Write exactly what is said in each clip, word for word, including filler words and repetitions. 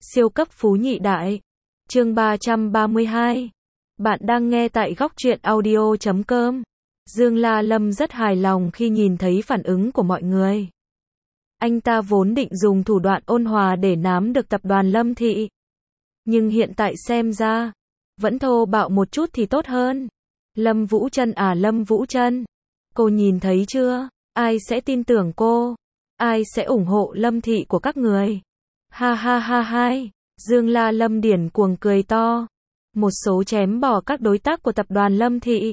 Siêu cấp phú nhị đại. Chương ba trăm ba mươi hai. Bạn đang nghe tại góc truyện audio chấm com. Dương La Lâm rất hài lòng khi nhìn thấy phản ứng của mọi người. Anh ta vốn định dùng thủ đoạn ôn hòa để nắm được tập đoàn Lâm Thị. Nhưng hiện tại xem ra, vẫn thô bạo một chút thì tốt hơn. Lâm Vũ Trân à Lâm Vũ Trân. Cô nhìn thấy chưa? Ai sẽ tin tưởng cô? Ai sẽ ủng hộ Lâm Thị của các người? Ha ha ha hai. Dương La Lâm điển cuồng cười to. Một số chém bỏ các đối tác của tập đoàn Lâm Thị.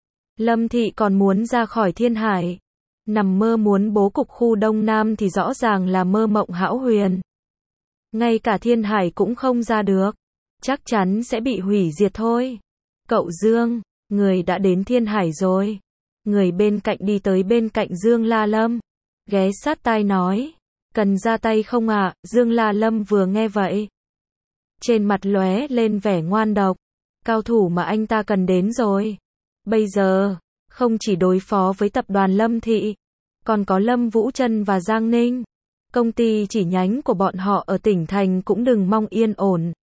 Lâm Thị còn muốn ra khỏi Thiên Hải. Nằm mơ muốn bố cục khu Đông Nam thì rõ ràng là mơ mộng hão huyền. Ngay cả Thiên Hải cũng không ra được. Chắc chắn sẽ bị hủy diệt thôi. Cậu Dương, người đã đến Thiên Hải rồi. Người bên cạnh đi tới bên cạnh Dương La Lâm. Ghé sát tai nói. Cần ra tay không ạ? À? Dương La Lâm vừa nghe vậy. Trên mặt lóe lên vẻ ngoan độc. Cao thủ mà anh ta cần đến rồi. Bây giờ, không chỉ đối phó với tập đoàn Lâm Thị, còn có Lâm Vũ Trân và Giang Ninh. Công ty chỉ nhánh của bọn họ ở tỉnh thành cũng đừng mong yên ổn.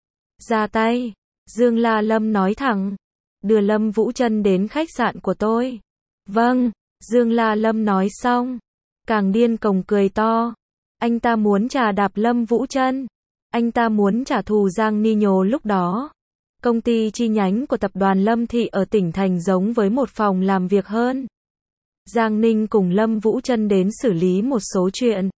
Ra tay, Dương La Lâm nói thẳng. Đưa Lâm Vũ Trân đến khách sạn của tôi. Vâng, Dương La Lâm nói xong. Càng điên cuồng cười to. Anh ta muốn trà đạp Lâm Vũ Trân. Anh ta muốn trả thù Giang Nino lúc đó. Công ty chi nhánh của tập đoàn Lâm Thị ở tỉnh thành giống với một phòng làm việc hơn. Giang Ninh cùng Lâm Vũ Trân đến xử lý một số chuyện.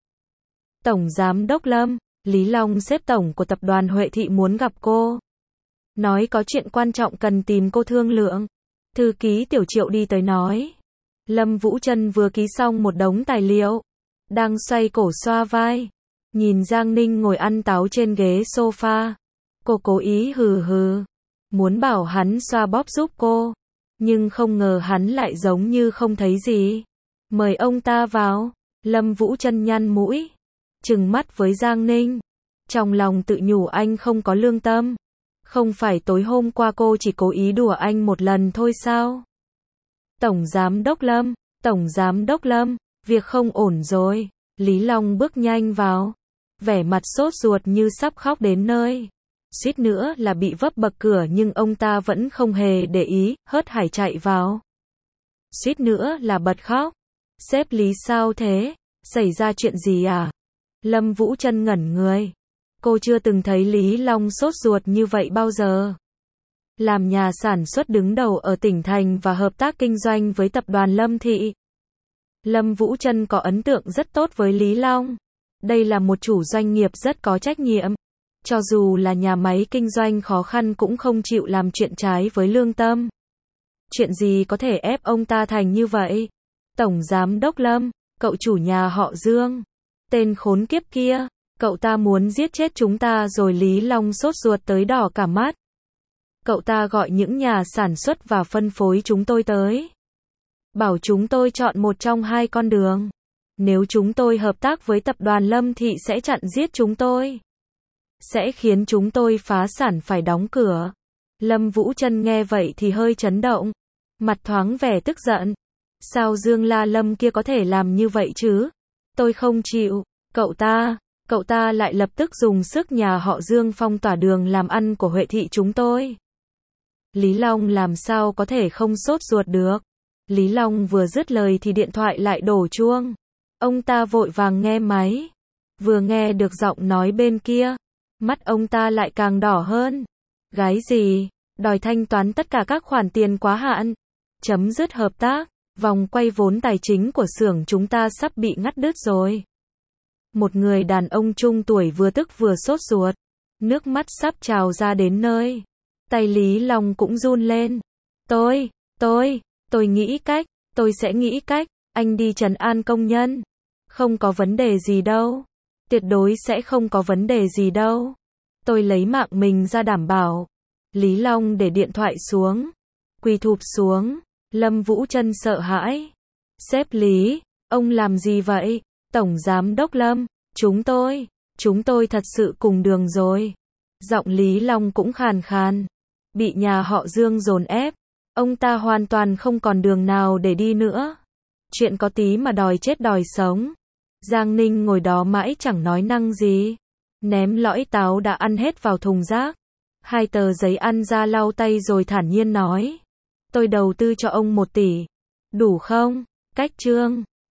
Tổng Giám đốc Lâm, Lý Long sếp tổng của tập đoàn Huệ Thị muốn gặp cô. Nói có chuyện quan trọng cần tìm cô thương lượng. Thư ký Tiểu Triệu đi tới nói. Lâm Vũ Trân vừa ký xong một đống tài liệu. Đang xoay cổ xoa vai. Nhìn Giang Ninh ngồi ăn táo trên ghế sofa. Cô cố ý hừ hừ. Muốn bảo hắn xoa bóp giúp cô. Nhưng không ngờ hắn lại giống như không thấy gì. Mời ông ta vào. Lâm Vũ Trân nhăn mũi. Trừng mắt với Giang Ninh. Trong lòng tự nhủ anh không có lương tâm. Không phải tối hôm qua cô chỉ cố ý đùa anh một lần thôi sao? Tổng Giám đốc Lâm, Tổng Giám đốc Lâm, việc không ổn rồi. Lý Long bước nhanh vào. Vẻ mặt sốt ruột như sắp khóc đến nơi. Suýt nữa là bị vấp bậc cửa nhưng ông ta vẫn không hề để ý, hớt hải chạy vào. Suýt nữa là bật khóc. Sếp Lý sao thế? Xảy ra chuyện gì à? Lâm Vũ Trân ngẩn người. Cô chưa từng thấy Lý Long sốt ruột như vậy bao giờ. Làm nhà sản xuất đứng đầu ở tỉnh thành và hợp tác kinh doanh với tập đoàn Lâm Thị. Lâm Vũ Trân có ấn tượng rất tốt với Lý Long. Đây là một chủ doanh nghiệp rất có trách nhiệm. Cho dù là nhà máy kinh doanh khó khăn cũng không chịu làm chuyện trái với lương tâm. Chuyện gì có thể ép ông ta thành như vậy? Tổng Giám đốc Lâm, cậu chủ nhà họ Dương. Tên khốn kiếp kia, cậu ta muốn giết chết chúng ta rồi. Lý Long sốt ruột tới đỏ cả mắt. Cậu ta gọi những nhà sản xuất và phân phối chúng tôi tới. Bảo chúng tôi chọn một trong hai con đường. Nếu chúng tôi hợp tác với tập đoàn Lâm Thị sẽ chặn giết chúng tôi. Sẽ khiến chúng tôi phá sản phải đóng cửa. Lâm Vũ Trân nghe vậy thì hơi chấn động. Mặt thoáng vẻ tức giận. Sao Dương La Lâm kia có thể làm như vậy chứ? Tôi không chịu. Cậu ta, cậu ta lại lập tức dùng sức nhà họ Dương phong tỏa đường làm ăn của Huệ Thị chúng tôi. Lý Long làm sao có thể không sốt ruột được? Lý Long vừa dứt lời thì điện thoại lại đổ chuông. Ông ta vội vàng nghe máy. Vừa nghe được giọng nói bên kia, mắt ông ta lại càng đỏ hơn. Gái gì? Đòi thanh toán tất cả các khoản tiền quá hạn. Chấm dứt hợp tác. Vòng quay vốn tài chính của xưởng chúng ta sắp bị ngắt đứt rồi. Một người đàn ông trung tuổi vừa tức vừa sốt ruột. Nước mắt sắp trào ra đến nơi. Tay Lý Long cũng run lên. Tôi, tôi, tôi nghĩ cách, tôi sẽ nghĩ cách. Anh đi trấn an công nhân. Không có vấn đề gì đâu. Tuyệt đối sẽ không có vấn đề gì đâu. Tôi lấy mạng mình ra đảm bảo. Lý Long để điện thoại xuống. Quỳ thụp xuống. Lâm Vũ Trân sợ hãi. Sếp Lý, ông làm gì vậy? Tổng Giám đốc Lâm, chúng tôi, chúng tôi thật sự cùng đường rồi. Giọng Lý Long cũng khàn khàn. Bị nhà họ Dương dồn ép. Ông ta hoàn toàn không còn đường nào để đi nữa. Chuyện có tí mà đòi chết đòi sống. Giang Ninh ngồi đó mãi chẳng nói năng gì. ném lõi táo đã ăn hết vào thùng rác. Hai tờ giấy ăn ra lau tay rồi thản nhiên nói. Tôi đầu tư cho ông một tỷ. Đủ không? Cách chương.